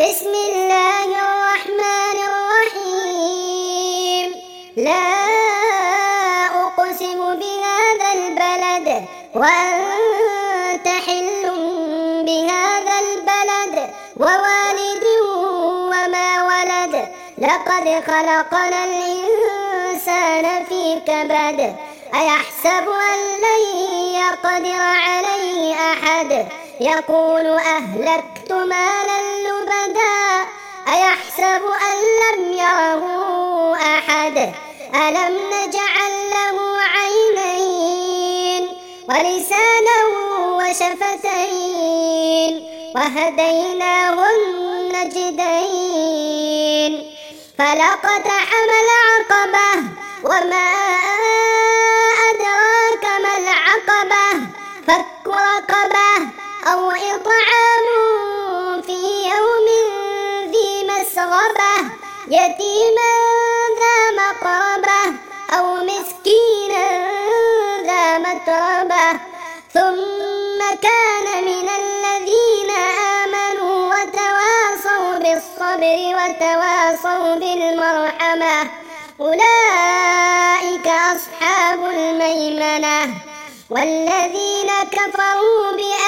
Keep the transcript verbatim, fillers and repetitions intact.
بسم الله الرحمن الرحيم. لا أقسم بهذا البلد وأنت حل بهذا البلد ووالد وما ولد. لقد خلقنا الإنسان في كبد. أيحسب أن لن يقدر عليه أحد. يقول أهلكت مالا لبدا. أيحسب أن لم يره أحد. ألم نجعل له عينين ولسانا وشفتين وهديناه النجدين. فلاقتحم العقبة وما أدراك ما العقبة. فك رقبة أو إطعام في يوم ذي مسغبة يتيما ذا مقربة أو مسكينا ذا متربة. ثم كان من الذين آمنوا وتواصوا بالصبر وتواصوا بالمرحمة أولئك أصحاب الميمنة. والذين كفروا بآياتنا